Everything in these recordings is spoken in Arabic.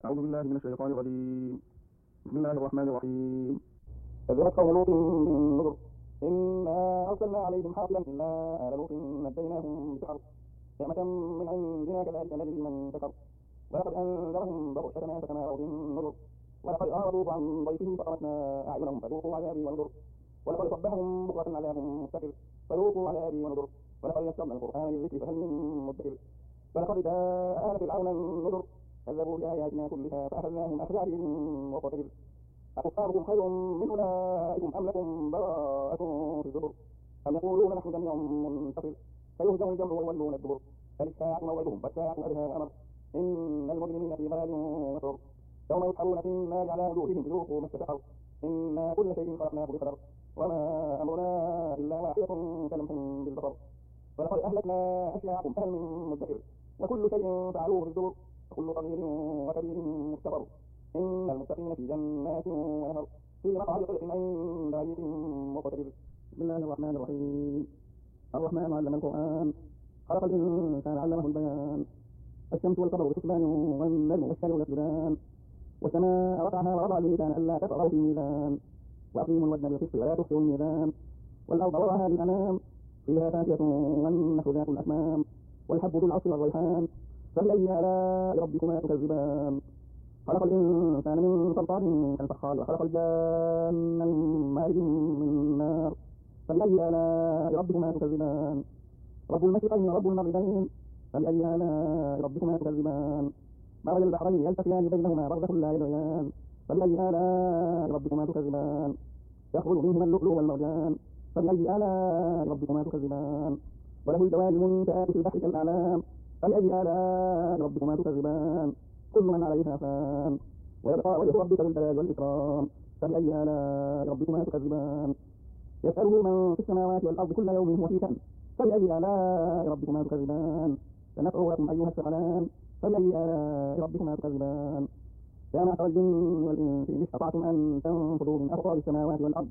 أعوذ بالله من الشيطان الرجيم. بسم الله الرحمن الرحيم. كذبت قوم لوط بالنذر. إنا أرسلنا عليهم حاصبا إلا آل لوط نجيناهم بسحر نعمة من عندنا كذلك نجزي من شكر. ولقد أنذرهم بطشتنا فتماروا بالنذر. ولقد أعرضوا عن ضيفه فطمسنا أعينهم فذوقوا عذابي ونذر. ولقد صبحهم بكرة عذاب مستقر فذوقوا عذابي ونذر. ولقد يسرنا القرآن للذكر فهل من مدكر. ولقد جاء آل فرعون النذر. كذبوا بآياتنا كلها فأخذناهم أخذ عزيز مقتدر. أكفاركم خير من أولئكم أم لكم براءة في الزبر. أم يقولون نحن جميع منتصر فيهزم الجمع ويولون الدبر. بل الساعة موعدهم والساعة أدهى وأمر. إن المجرمين في ضلال وسعر. يوم يسحرون في النار على وجوههم ذوقوا مس سقر. إنا كل شيء خلقناه بقدر وما أمرنا إلا واحدة كلمح بالبصر. ولقد أهلكنا أشياعكم فهل من مدكر. وكل شيء فعلوه في الزبر. وكل صغير وكبير مستقر. إن المتقين في جنات ونهر في مقعد صدق عند مليك مقتدر. بسم الله الرحمن الرحيم. الرحمن علم القرآن خلق الإنسان علمه البيان. الشمس والقمر بحسبان والنجم والشجر يسجدان. والسماء رفعها ووضع الميزان ألا تطغوا في الميزان. وأقيموا الوزن بالقسط ولا تخسروا الميزان. والأرض وضعها للأنام فيها فاكهة والنخل ذات الأكمام والحب ذو العصف والريحان. فبأي آلاء ربكما تكذبان. خلق الإنسان من صلصال كالفخار وخلق الجان من مارج من نار. فبأي آلاء ربكما تكذبان. رب المشرقين ورب المغربين. فبأي آلاء ربكما تكذبان. مرج البحرين يلتقيان بينهما برزخ لا يبغيان. فبأي آلاء ربكما تكذبان. يخرج منهما اللؤلؤ والمرجان. فبأي آلاء ربكما تكذبان. وله الجوار المنشآت في البحر كالأعلام. فبأي آلاء ربكما تكذبان. كل من عليها فان ويبقى وجه ربك ذو الجلال والإكرام. فبأي آلاء ربكما تكذبان. يسأله من في السماوات والأرض كل يوم هو في شأن. فبأي آلاء ربكما تكذبان. سنفرغ لكم أيها الثقلان. فبأي آلاء ربكما تكذبان. يا معشر الجن والإنس إن استطعتم أن تنفذوا من أقطار السماوات والأرض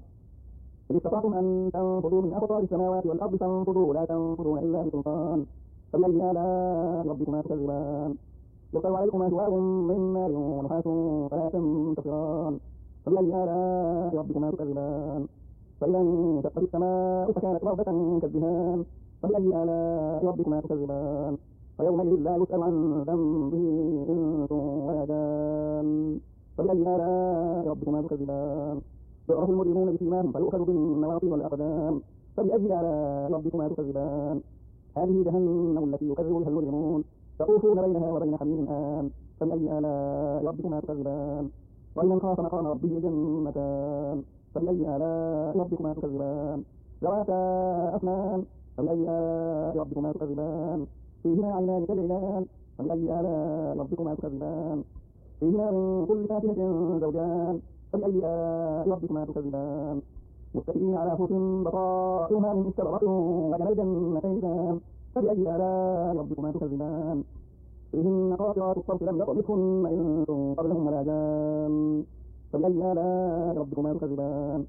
فانفذوا لا تنفذون إلا بسلطان. فبأي آلاء ربكما تكذبان. يرسل عليكما شواظ من نار ونحاس فلا تنتصران. فبأي آلاء ربكما تكذبان. فإذا انشقت السماء فكانت وردة كالدهان. فبأي آلاء ربكما تكذبان. فيومئذ لا يسأل عن ذنبه إنس ولا جان. فبأي آلاء ربكما تكذبان. يعرف المجرمون بسيماهم فيؤخذ بالنواصي والأقدام. فبأي آلاء ربكما تكذبان. هذه جهنم التي يكذب بها المجرمون يطوفون بينها وبين حميم آن. فبأي آلاء ربكما تكذبان. ولمن خاف مقام ربه جنتان. فبأي آلاء ربكما تكذبان. ذواتا أفنان. فبأي آلاء ربكما تكذبان. فيهما عينان تجريان. فبأي آلاء ربكما تكذبان. فيهما من كل فاكهة زوجان. فبأي آلاء ربكما تكذبان. متكئين على فرش بطائنها من استبرق وجنى الجنتين. فبأي آلاء ربكما تكذبان. فيهن قاصرات الطرف لم يطمثهن إنس قبلهم ولا جان. فبأي آلاء ربكما تكذبان.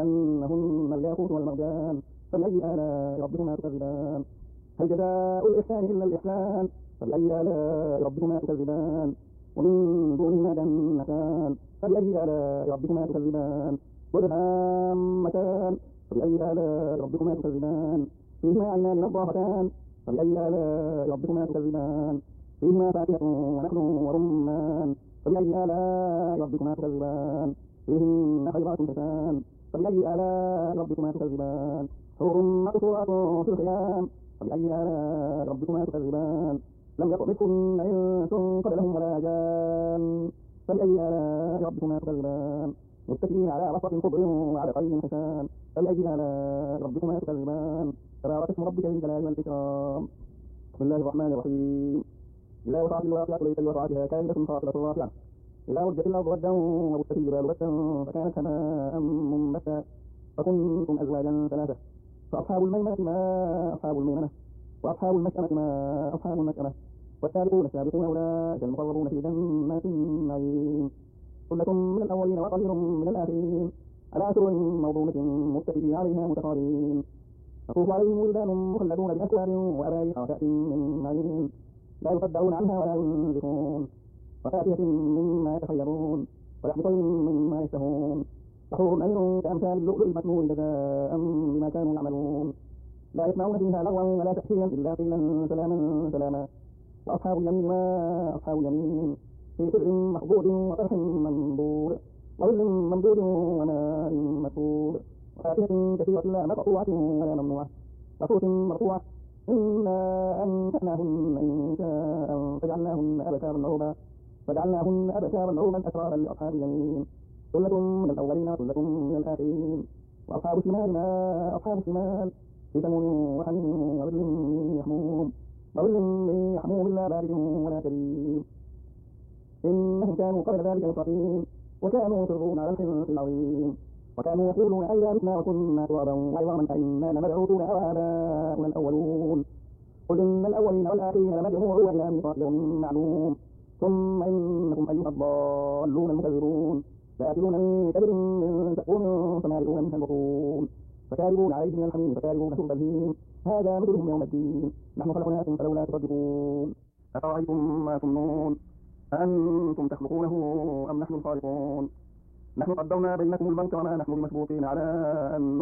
كأنهن الياقوت والمرجان. فبأي آلاء ربكما تكذبان. هل جزاء الإحسان إلا الإحسان. فبأي آلاء ربكما تكذبان. ومن دونهما جنتان. فبأي آلاء ربكما تكذبان. مدهامتان. فبأي آلاء ربكما تكذبان. فيهما عينان نضاختان. فبأي آلاء ربكما تكذبان. فيهما فاكهة ونخل ورمان. فبأي آلاء ربكما تكذبان. فيهن خيرات حسان. فبأي آلاء ربكما تكذبان. حور مقصورات في الخيام. فبأي آلاء ربكما تكذبان. لم يطمثهن إنس قبلهم ولا جان. فبأي آلاء ربكما تكذبان. متكئين على رفرف خضر وعبقري حسان. فبأي آلاء ربكما تكذبان. تبارك اسم ربك ذي الجلال والإكرام. بسم الله الرحمن الرحيم. إذا وقعت الواقعة ليس لوقعتها كاذبة خافضة رافعة. إذا رجت الأرض ردا وبست الجبال بسا فكانت هباء منبثا. فكنتم أزواجا ثلاثة. فأصحاب الميمنة ما أصحاب الميمنة. وأصحاب المشأمة ما أصحاب المشأمة. والسابقون السابقون أولئك المقربون في جنات النعيم. ثلة من الأولين وقليل من الآخرين. على سرر موضونة متكئين عليها متقابلين. يطوف عليهم ولدان مخلدون بأكواب وأباريق وكأس من معين. لا يصدعون عنها ولا ينزفون. وفاكهة مما يتخيرون ولحم طير مما يشتهون وحور عين كأمثال اللؤلؤ المكنون جزاء بما كانوا يعملون لا يسمعون فيها لغوا ولا تأثيما إلا قيلا سلاما سلاما وأصحاب اليمين ما أصحاب اليمين في سر مخضود وطرح منضود وظل ممدود وماء مسكوب وفاكهة كثيرة لا مقطوعة ولا ممنوعة وفرش مرفوعة إنا أنشأناهن إنشاء فجعلناهن أبكارا عربا أترابا لأصحاب اليمين ثلة من الأولين وثلة من الآخرين وأصحاب الشمال ما أصحاب الشمال في سموم وحميم وظل من يحموم لا بارد ولا كريم إنهم كانوا قبل ذلك مترفين وكانوا يصرون على الحنث العظيم وكانوا يقولون أئذا متنا وكنا ترابا وعظاما أئنا لمبعوثون أو آباؤنا الأولون قل إن الأولين والآخرين لمجموعون إلى ميقات يوم معلوم ثم إنكم أيها الضالون المكذبون لآكلون من شجر من زقوم فمالئون منها البطون فكارهون عليه من الحميم فكارهون شرب الهيم هذا مثلهم يوم الدين نحن خلقناكم فلولا تصدقون أفرأيتم ما تمنون أأنتم تخلقونه أم نحن الخالقون نحن قدرنا بينكم الموت وما نحن بمسبوقين على أن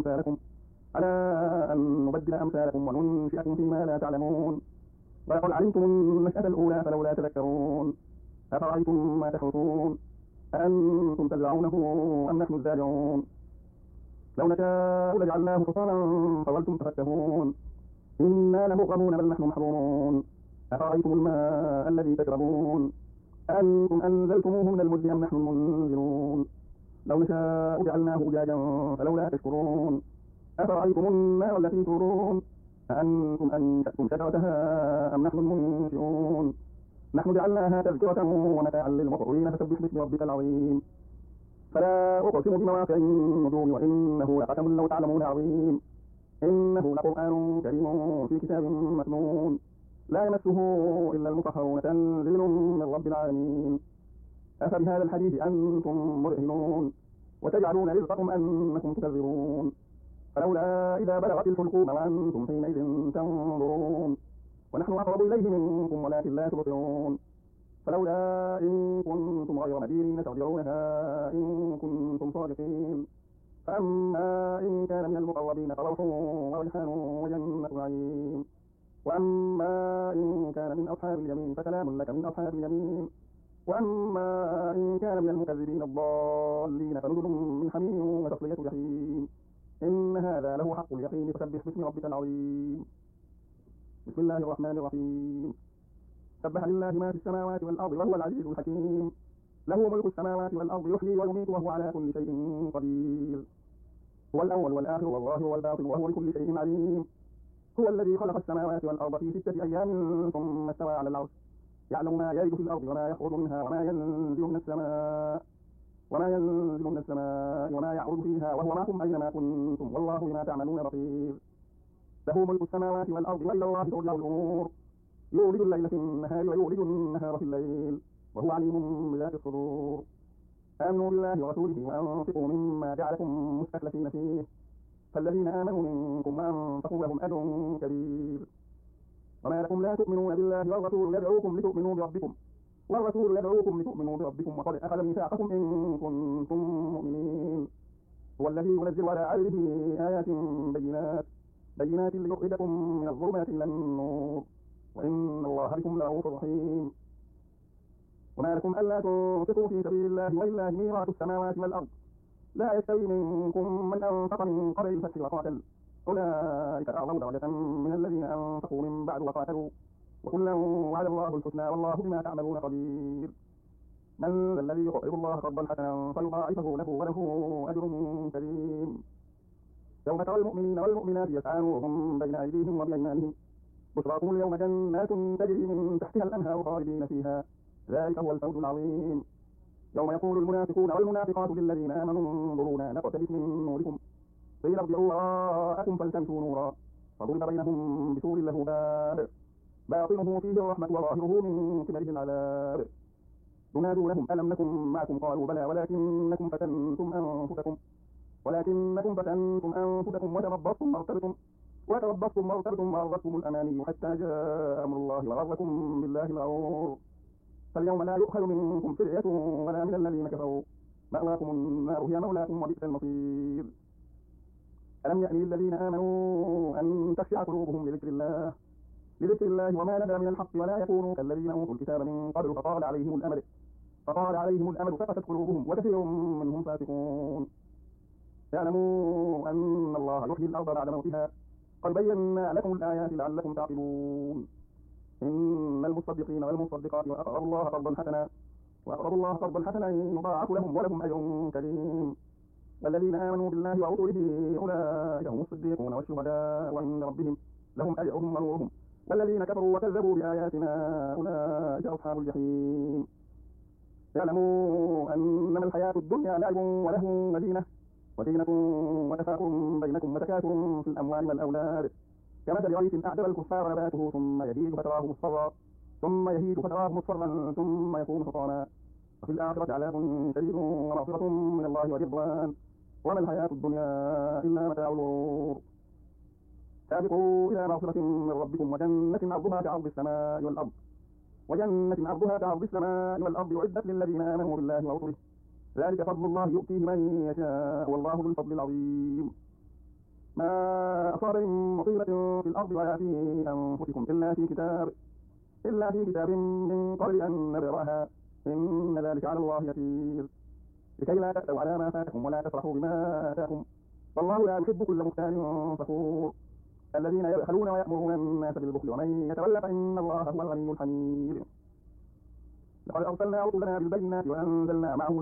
نبدل أمثالكم وننشئكم فيما لا تعلمون ولقد علمتم النشأة الأولى فلولا تذكرون أفرأيتم ما تحرثون أأنتم تزرعونه أم نحن الزارعون لو نشاء لجعلناه حصانا فظلتم تفكهون إنا لمغرمون بل نحن محرومون أفرأيتم الماء الذي تشربون أأنتم أنزلتموه من المزن أم نحن المنزلون لو نشاء جعلناه أجاجا فلولا تشكرون أفرأيتم النار التي تورون أأنتم أنشأتم شجرتها أم نحن المنشئون نحن جعلناها تذكرة ومتاعا للمقوين فسبح باسم ربك العظيم فلا أقسم بمواقع النجوم وإنه لقسم لو تعلمون عظيم إنه لقرآن كريم في كتاب مكنون لا يمسه إلا المطهرون تنزيل من رب العالمين أفبهذا الحديث أنتم مدهنون وتجعلون رزقكم أنكم تكذبون فلولا إذا بلغت الحلقوم وأنتم حينئذ تنظرون ونحن أقرب إليه منكم ولكن لا تبصرون فلولا إن كنتم غير مدينين ترجعونها إن كنتم صادقين فأما إن كان من المقربين فروح وريحان وجنة نعيم وأما إن كان من أصحاب اليمين فسلام لك من أصحاب اليمين وأما إن كان من المكذبين الضالين فنزل من حميم وتصلية جحيم إن هذا له حق اليقين فسبح باسم ربك العظيم بسم الله الرحمن الرحيم سبح لله ما في السماوات والأرض وهو العزيز الحكيم له ملك السماوات والأرض يحيي ويميت وهو على كل شيء قدير هو الأول والآخر والظاهر والباطن وهو بكل شيء عليم هو الذي خلق السماوات والأرض في 6 أيام ثم استوى على العرش يعلم ما يلج في الأرض وما يخرج منها وما ينزل من السماء وما يعرج فيها وهو معكم أينما كنتم والله بما تعملون بصير له ملك السماوات والأرض وإلى الله ترجع الأمور يولد الليل في النهار ويولد النهار في الليل وهو عليم بذات الصدور آمنوا بالله ورسوله وأنفقوا مما جعلكم مستخلفين فيه فالذين آمنوا منكم وأنفقوا لهم أجر كبير وما لكم لا تؤمنون بالله والرسول يدعوكم لتؤمنوا بربكم وقد أخذ ميثاقكم إن كنتم مؤمنين هو الذي ينزل على عبده آيات بينات ليخرجكم من الظلمات إلى النور وإن الله بكم لرؤوف رحيم وما لكم ألا تنفقوا في سبيل الله ولله ميراث السماوات والأرض لا يستوي منكم من أنفق من قبل الفتح وقاتل أولئك أعظم درجة من الذين أنفقوا من بعد وقاتلوا وكلا وعد الله الحسنى والله بما تعملون خبير من ذا الذي يقرض الله قرضا حسنا فيضاعفه له وله أجر كريم يوم ترى المؤمنين والمؤمنات يسعى نورهم بين أيديهم وبأيمانهم بشراكم اليوم جنات تجري من تحتها الأنهار خالدين فيها ذلك هو الفوز العظيم يوم يقول المنافقون والمنافقات للذين آمنوا انظرونا نقتبس من نوركم قيل ارجعوا وراءكم فالتمسوا نورا فضرب بينهم بسور له باب باطنه فيه الرحمة وظاهره من قبله العذاب ينادونهم ألم نكن معكم قالوا بلى ولكنكم فتنتم أنفسكم وتربصتم وارتبتم وغرتكم الأماني حتى جاء أمر الله وغركم بالله الغرور فاليوم لا يؤخذ منكم فدية ولا من الذين كفروا مأواكم النار هي مولاكم وبئس المصير. ألم يأن للذين آمنوا أن تخشع قلوبهم لذكر الله وما نزل من الحق ولا يكونوا كالذين أوتوا الكتاب من قبل فطال عليهم الأمد فقست قلوبهم وكثير منهم فاسقون. اعلموا أن الله يحيي الأرض بعد موتها قد بينا لكم الآيات لعلكم تعقلون. إن المصدقين والمصدقات وأقرضوا الله قرضا حسنا يضاعف لهم ولهم أجر كريم. والذين آمنوا بالله ورسوله أولئك هم الصديقون والشهداء وعند ربهم لهم أجرهم ونورهم. والذين كفروا وكذبوا بآياتنا أولئك أصحاب الجحيم. اعلموا أنما الحياة الدنيا لعب ولهو وزينة وتفاخر بينكم وتكاثر في الأموال والأولاد كمثل غيث أعجب الكفار نباته ثم يهيج فتراه مصفرا ثم يكون حطاما وفي الآخرة عذاب شديد ومغفرة من الله ورضوان وما الحياة الدنيا إلا متاع الغرور. سابقوا إلى مغفرة من ربكم وجنة عرضها كعرض السماء والأرض أعدت للذين آمنوا بالله ورسله ذلك فضل الله يؤتيه من يشاء والله ذو الفضل العظيم. ما أصاب من مصيبة في الأرض ولا في أنفسكم إلا في كتاب من قبل أن نبرأها إن ذلك على الله يسير. لكي لا تأسوا على ما فاتكم ولا تفرحوا بما آتاكم والله لا يحب كل مختال فخور. الذين يبخلون ويأمرون الناس بالبخل ومن يتولى فإن الله هو الغني الحميد. لقد أرسلنا رسلنا بالبينات وأنزلنا معهم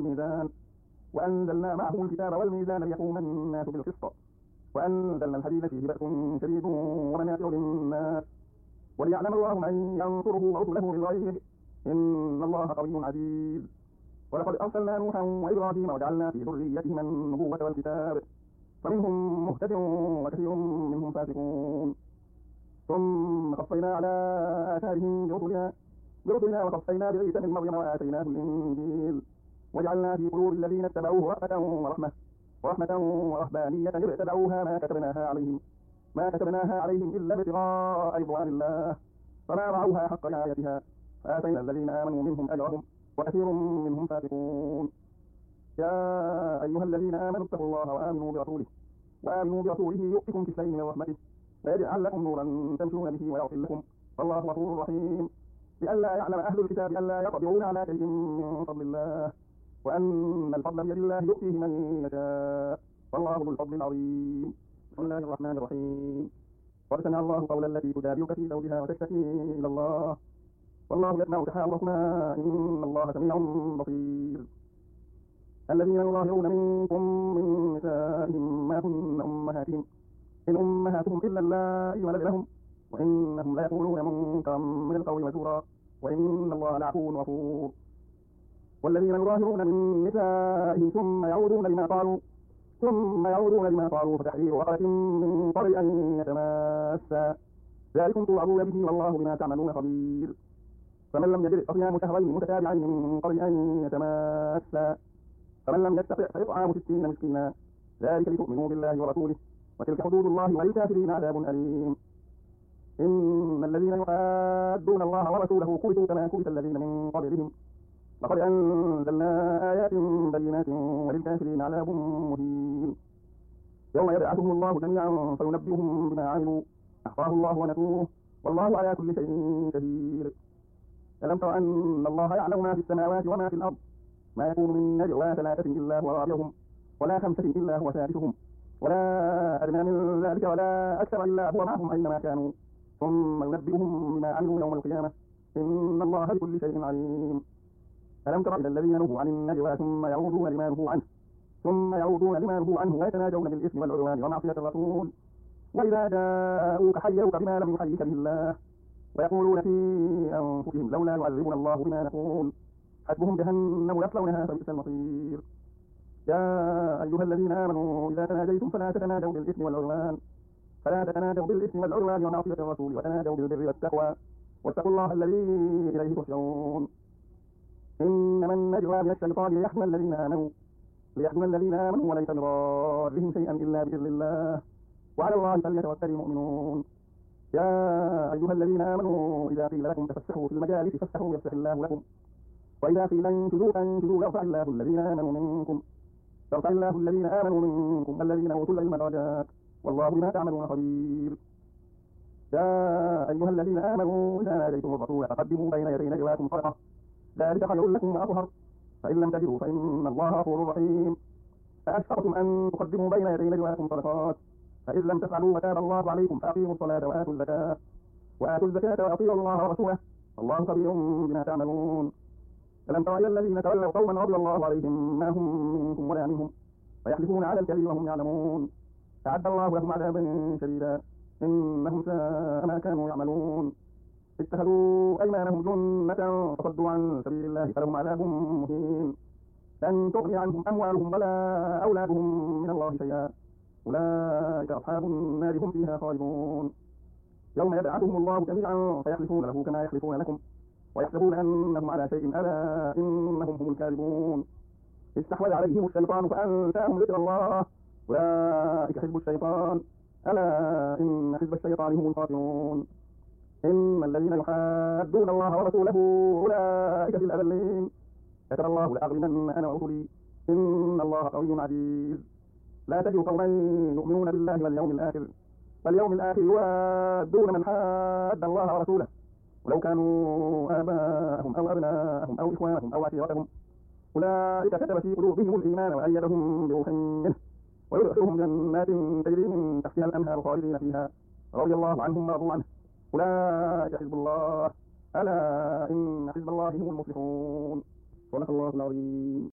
الكتاب والميزان ليقوم الناس بالقسط وأنزلنا الحديد فيه بأس شديد ومنافع للناس وليعلم الله من ينصره ورسله بالغيب إن الله قوي عزيز. ولقد أرسلنا نوحا وإبراهيم وجعلنا في ذريتهما النبوة والكتاب فمنهم مهتد وكثير منهم فاسقون. ثم قصينا على آثارهم برسلنا وقصينا بعيسى بن مريم وآتيناه الإنجيل وجعلنا في قلوب الذين اتبعوه رأفة ورحمة ورهبانية ابتدعوها ما كتبناها عليهم إلا ابتغاء رضوان الله فما رعوها حق رعايتها فآتينا الذين آمنوا منهم أجرهم وكثير منهم فاسقون. يا أيها الذين آمنوا اتقوا الله وآمنوا برسوله يؤتكم كفلين من رحمته ويجعل لكم نورا تمشون به ويغفر لكم والله غفور رحيم. لئلا يعلم أهل الكتاب ألا يقدرون على شيء من فضل الله وأن الفضل بيد الله يؤتيه من يشاء والله ذو الفضل العظيم. بسم الله الرحمن الرحيم. قد سمع الله قول التي تجادلك في زوجها وتشتكي إلى الله والله يسمع تحاوركما إن الله سميع بصير. الذين يظاهرون منكم من نسائهم ما هن أمهاتهم إن أمهاتهم إلا اللائي ولدنهم وإنهم ليقولون منكرا من القول وزورا وإن الله لعفو غفور. والذين يظاهرون من نسائهم ثم يعودون لما قالوا فتحرير رقبة من قبل أن يتماسا ذلكم توعظون به والله بما تعملون خبير. فمن لم يجد فصيام شهرين متتابعين من قبل أن يتماسا فمن لم يستطع فإطعام 60 مسكينا ذلك لتؤمنوا بالله ورسوله وتلك حدود الله وللكافرين عذاب أليم. إن الذين يحادون الله ورسوله كبتوا كما كبت الذين من قبلهم لقد أنزلنا آيات بينات وللكافرين عذاب مهين. يوم يبعثهم الله جميعا فينبئهم بما عملوا أحصاه الله ونسوه والله على كل شيء شهيد. ألم تر أن الله يعلم ما في السماوات وما في الأرض ما يكون من نجوى 3 إلا هو رابعهم ولا 5 إلا هو سادسهم ولا أدنى من ذلك ولا أكثر إلا هو معهم أينما كانوا ثم ينبئهم بما عملوا يوم القيامة إن الله بكل شيء عليم. ألم تر إلى الذين نهوا عن النجوى ثم يعودون لما نهوا عنه ويتناجون بالإثم والعدوان ومعصية الرسول وإذا جاءوك حيوك بما لم يحيك به الله ويقولون في أنفسهم لولا يعذبنا الله بما نقول حسبهم جهنم يصلونها فبئس المصير. يا أيها الذين آمنوا إذا تناجيتم فلا تتناجوا بالإثم والعدوان ومعصية الرسول وتناجوا بالبر والتقوى واتقوا الله الذي إليه تحشرون. إنما النجوى من الشيطان ليحزن الذين آمنوا وليس بضارهم شيئا إلا بإذن الله وعلى الله فليتوكل المؤمنون. يا أيها الذين آمنوا إذا قيل لكم تفسحوا في المجالس فافسحوا يفسح الله لكم وإذا قيل انشزوا فانشزوا يرفع الله الذين آمنوا منكم والذين أوتوا العلم درجات والله بما تعملون خبير. يا أيها الذين آمنوا إذا ناديتم الرسول فقدموا بين يدي نجواكم صدقة ذلك خير لكم وأطهر فإن لم تجدوا فإن الله غفور رحيم. فأشفقتم أن تقدموا بين يدي نجواكم صدقات فإذ لم تفعلوا وتاب الله عليكم فأقيموا الصلاة وآتوا الزكاة وأطيعوا الله ورسوله والله خبير بما تعملون. ألم تر إلى الذين تولوا قوما رضي الله عليهم ما هم منكم ولا منهم ويحلفون على الكذب وهم يعلمون أعد الله لهم عذابا شديدا إنهم ساء ما كانوا يعملون. اتخذوا أيمانهم جنة فصدوا عن سبيل الله فلهم عذاب مهين لن تغني عنهم أموالهم ولا أولادهم من الله شيئا أولئك أصحاب النار هم فيها خالدون. يوم يبعثهم الله جميعا فيحلفون له كما يحلفون لكم ويحسبون أنهم على شيء ألا إنهم هم الكاذبون. استحوذ عليهم الشيطان فأنساهم ذكر الله أولئك حزب الشيطان ألا إن حزب الشيطان هم الخاسرون. إن الذين يحادون الله ورسوله أولئك في الأذلين كتب الله لأغلبن أنا ورسلي إن الله قوي عزيز. لا تجد قوما يؤمنون بالله واليوم الآخر يوادون من حاد الله ورسوله ولو كانوا آباءهم أو أبناءهم أو إخوانهم أو عشيرتهم أولئك كتب في قلوبهم الإيمان وأيدهم بروح منه ويدخلهم جنات تجري من تحتها الأنهار خالدين فيها رضي الله عنهم ورضوا عنه أولئك حزب الله ألا إن حزب الله هم المفلحون. صدق الله العظيم.